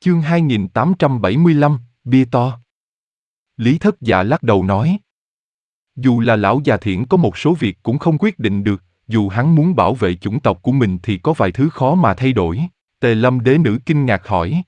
Chương 2875, bia to. Lý Thất Dạ lắc đầu nói. Dù là lão già Thiển có một số việc cũng không quyết định được, dù hắn muốn bảo vệ chủng tộc của mình thì có vài thứ khó mà thay đổi. Tề Lâm đế nữ kinh ngạc hỏi.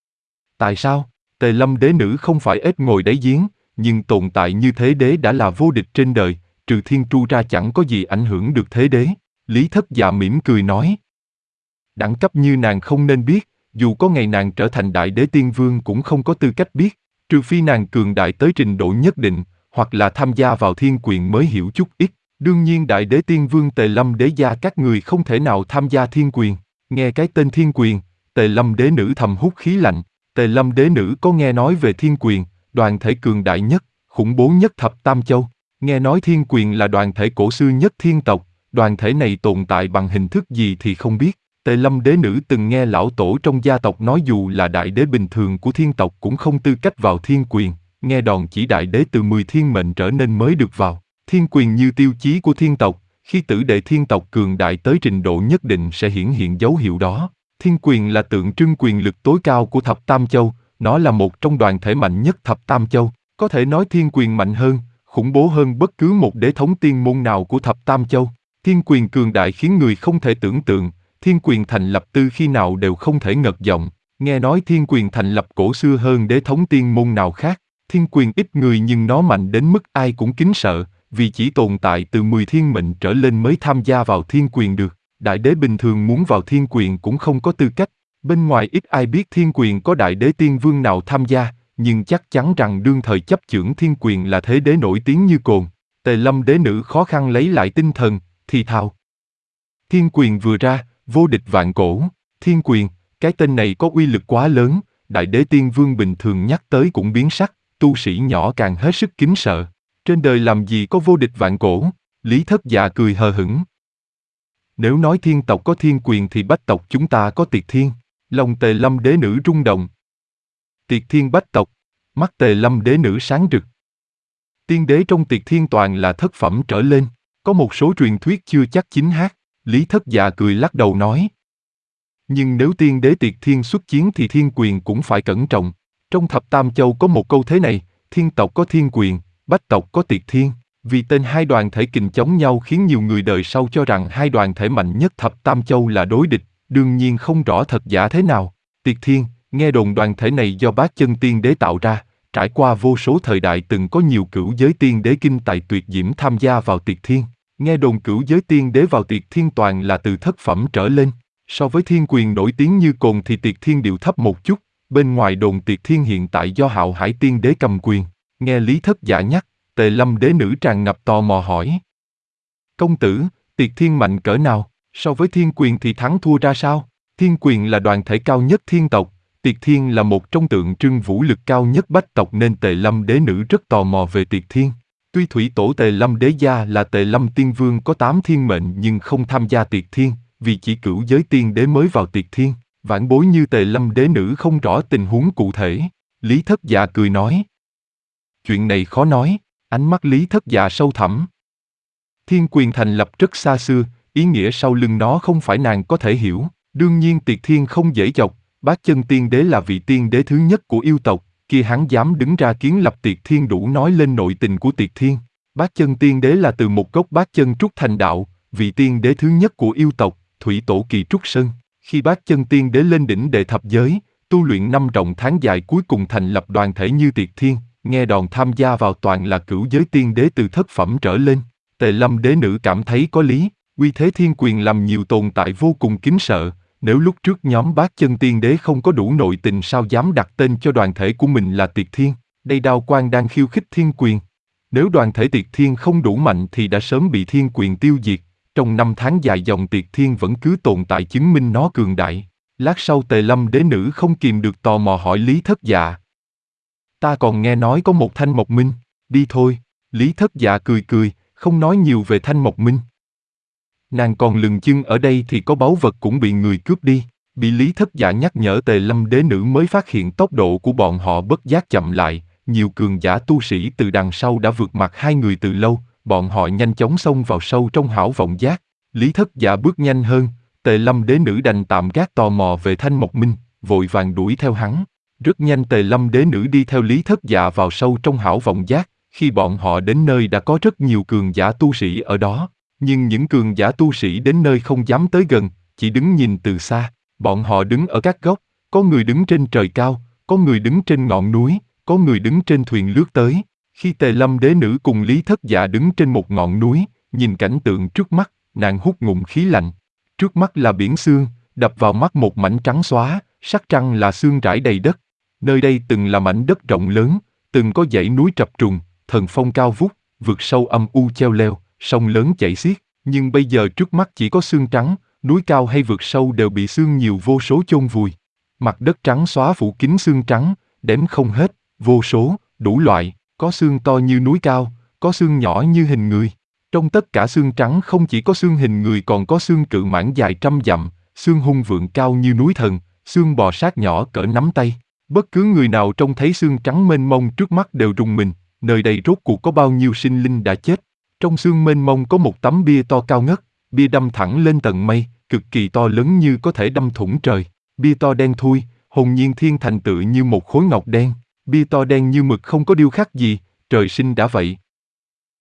Tại sao? Tề Lâm đế nữ không phải ếch ngồi đáy giếng, nhưng tồn tại như thế đế đã là vô địch trên đời, trừ Thiên Tru ra chẳng có gì ảnh hưởng được thế đế. Lý Thất Dạ mỉm cười nói. Đẳng cấp như nàng không nên biết, dù có ngày nàng trở thành đại đế tiên vương cũng không có tư cách biết, trừ phi nàng cường đại tới trình độ nhất định, hoặc là tham gia vào thiên quyền mới hiểu chút ít. Đương nhiên đại đế tiên vương Tề Lâm đế gia các người không thể nào tham gia thiên quyền. Nghe cái tên thiên quyền, Tề Lâm đế nữ thầm hút khí lạnh. Tề Lâm đế nữ có nghe nói về thiên quyền, đoàn thể cường đại nhất, khủng bố nhất thập tam châu. Nghe nói thiên quyền là đoàn thể cổ xưa nhất thiên tộc, đoàn thể này tồn tại bằng hình thức gì thì không biết. Tề Lâm đế nữ từng nghe lão tổ trong gia tộc nói dù là đại đế bình thường của thiên tộc cũng không tư cách vào thiên quyền, nghe đồn chỉ đại đế từ 10 thiên mệnh trở nên mới được vào. Thiên quyền như tiêu chí của thiên tộc, khi tử đệ thiên tộc cường đại tới trình độ nhất định sẽ hiển hiện dấu hiệu đó. Thiên quyền là tượng trưng quyền lực tối cao của thập tam châu, nó là một trong đoàn thể mạnh nhất thập tam châu. Có thể nói thiên quyền mạnh hơn, khủng bố hơn bất cứ một đế thống tiên môn nào của thập tam châu. Thiên quyền cường đại khiến người không thể tưởng tượng, thiên quyền thành lập từ khi nào đều không thể ngật giọng. Nghe nói thiên quyền thành lập cổ xưa hơn đế thống tiên môn nào khác. Thiên quyền ít người nhưng nó mạnh đến mức ai cũng kính sợ, vì chỉ tồn tại từ 10 thiên mệnh trở lên mới tham gia vào thiên quyền được. Đại đế bình thường muốn vào thiên quyền cũng không có tư cách. Bên ngoài ít ai biết thiên quyền có đại đế tiên vương nào tham gia, nhưng chắc chắn rằng đương thời chấp chưởng thiên quyền là thế đế nổi tiếng như cồn. Tề Lâm đế nữ khó khăn lấy lại tinh thần, thì thào. Thiên quyền vừa ra, vô địch vạn cổ. Thiên quyền, cái tên này có uy lực quá lớn, đại đế tiên vương bình thường nhắc tới cũng biến sắc, tu sĩ nhỏ càng hết sức kính sợ. Trên đời làm gì có vô địch vạn cổ? Lý Thất Dạ cười hờ hững. Nếu nói thiên tộc có thiên quyền thì bách tộc chúng ta có tiệt thiên. Lòng Tề Lâm đế nữ rung động. Tiệt thiên bách tộc, mắt Tề Lâm đế nữ sáng rực. Tiên đế trong tiệt thiên toàn là thất phẩm trở lên, có một số truyền thuyết chưa chắc chính xác. Lý Thất Dạ cười lắc đầu nói. Nhưng nếu tiên đế tiệt thiên xuất chiến thì thiên quyền cũng phải cẩn trọng. Trong thập tam châu có một câu thế này, thiên tộc có thiên quyền, bách tộc có tiệt thiên. Vì tên hai đoàn thể kình chống nhau khiến nhiều người đời sau cho rằng hai đoàn thể mạnh nhất thập tam châu là đối địch, đương nhiên không rõ thật giả thế nào. Tiệt thiên, nghe đồn đoàn thể này do Bát Chân tiên đế tạo ra, trải qua vô số thời đại từng có nhiều cửu giới tiên đế kinh tài tuyệt diễm tham gia vào tiệt thiên. Nghe đồn cửu giới tiên đế vào tiệt thiên toàn là từ thất phẩm trở lên. So với thiên quyền nổi tiếng như cồn thì tiệt thiên điệu thấp một chút, bên ngoài đồn tiệt thiên hiện tại do Hạo Hải tiên đế cầm quyền. Nghe Lý Thất Dạ nhắc, Tề Lâm đế nữ tràn ngập tò mò hỏi. Công tử, tiệt thiên mạnh cỡ nào, so với thiên quyền thì thắng thua ra sao? Thiên quyền là đoàn thể cao nhất thiên tộc, tiệt thiên là một trong tượng trưng vũ lực cao nhất bách tộc nên Tề Lâm đế nữ rất tò mò về tiệt thiên. Tuy thủy tổ Tề Lâm đế gia là Tề Lâm tiên vương có 8 thiên mệnh nhưng không tham gia tiệt thiên, vì chỉ cửu giới tiên đế mới vào tiệt thiên. Vãn bối như Tề Lâm đế nữ không rõ tình huống cụ thể. Lý Thất Dạ cười nói. Chuyện này khó nói, ánh mắt Lý Thất Dạ sâu thẳm. Thiên quyền thành lập rất xa xưa, ý nghĩa sau lưng nó không phải nàng có thể hiểu. Đương nhiên tiệt thiên không dễ dọc, Bát Chân tiên đế là vị tiên đế thứ nhất của yêu tộc, kia hắn dám đứng ra kiến lập tiệt thiên đủ nói lên nội tình của tiệt thiên. Bát Chân tiên đế là từ một gốc bát chân trúc thành đạo, vị tiên đế thứ nhất của yêu tộc, thủy tổ kỳ trúc sơn. Khi Bát Chân tiên đế lên đỉnh đệ thập giới, tu luyện 5 rộng tháng dài cuối cùng thành lập đoàn thể như tiệt thiên, nghe đồn tham gia vào toàn là cửu giới tiên đế từ thất phẩm trở lên. Tề Lâm đế nữ cảm thấy có lý, uy thế thiên quyền làm nhiều tồn tại vô cùng kính sợ. Nếu lúc trước nhóm Bát Chân tiên đế không có đủ nội tình sao dám đặt tên cho đoàn thể của mình là tiệt thiên, đây Đao Quang đang khiêu khích thiên quyền. Nếu đoàn thể tiệt thiên không đủ mạnh thì đã sớm bị thiên quyền tiêu diệt, trong 5 tháng dài dòng tiệt thiên vẫn cứ tồn tại chứng minh nó cường đại. Lát sau Tề Lâm đế nữ không kìm được tò mò hỏi Lý Thất Dạ. Ta còn nghe nói có một Thanh Mộc Minh, đi thôi. Lý Thất Dạ cười cười, không nói nhiều về Thanh Mộc Minh. Nàng còn lừng chưng ở đây thì có báu vật cũng bị người cướp đi. Bị Lý Thất Dạ nhắc nhở Tề Lâm đế nữ mới phát hiện tốc độ của bọn họ bất giác chậm lại, nhiều cường giả tu sĩ từ đằng sau đã vượt mặt hai người từ lâu, bọn họ nhanh chóng xông vào sâu trong hảo vọng giác. Lý Thất Dạ bước nhanh hơn, Tề Lâm đế nữ đành tạm gác tò mò về Thanh Mộc Minh, vội vàng đuổi theo hắn. Rất nhanh Tề Lâm đế nữ đi theo Lý Thất Dạ vào sâu trong hảo vọng giác, khi bọn họ đến nơi đã có rất nhiều cường giả tu sĩ ở đó. Nhưng những cường giả tu sĩ đến nơi không dám tới gần, chỉ đứng nhìn từ xa. Bọn họ đứng ở các góc, có người đứng trên trời cao, có người đứng trên ngọn núi, có người đứng trên thuyền lướt tới. Khi Tề Lâm đế nữ cùng Lý Thất Dạ đứng trên một ngọn núi, nhìn cảnh tượng trước mắt, nàng hút ngụm khí lạnh. Trước mắt là biển sương, đập vào mắt một mảnh trắng xóa, sắc trăng là sương rải đầy đất. Nơi đây từng là mảnh đất rộng lớn, từng có dãy núi trập trùng, thần phong cao vút, vực sâu âm u cheo leo, sông lớn chảy xiết. Nhưng bây giờ trước mắt chỉ có sương trắng, núi cao hay vực sâu đều bị sương nhiều vô số chôn vùi. Mặt đất trắng xóa phủ kín sương trắng, đếm không hết, vô số, đủ loại, có sương to như núi cao, có sương nhỏ như hình người. Trong tất cả sương trắng không chỉ có sương hình người còn có sương cự mãng dài trăm dặm, sương hung vượn cao như núi thần, sương bò sát nhỏ cỡ nắm tay. Bất cứ người nào trông thấy sương trắng mênh mông trước mắt đều rùng mình, nơi đây rốt cuộc có bao nhiêu sinh linh đã chết. Trong sương mênh mông có một tấm bia to cao ngất, bia đâm thẳng lên tận mây, cực kỳ to lớn như có thể đâm thủng trời. Bia to đen thui, hồn nhiên thiên thành tựa như một khối ngọc đen. Bia to đen như mực không có điêu khắc gì, trời sinh đã vậy,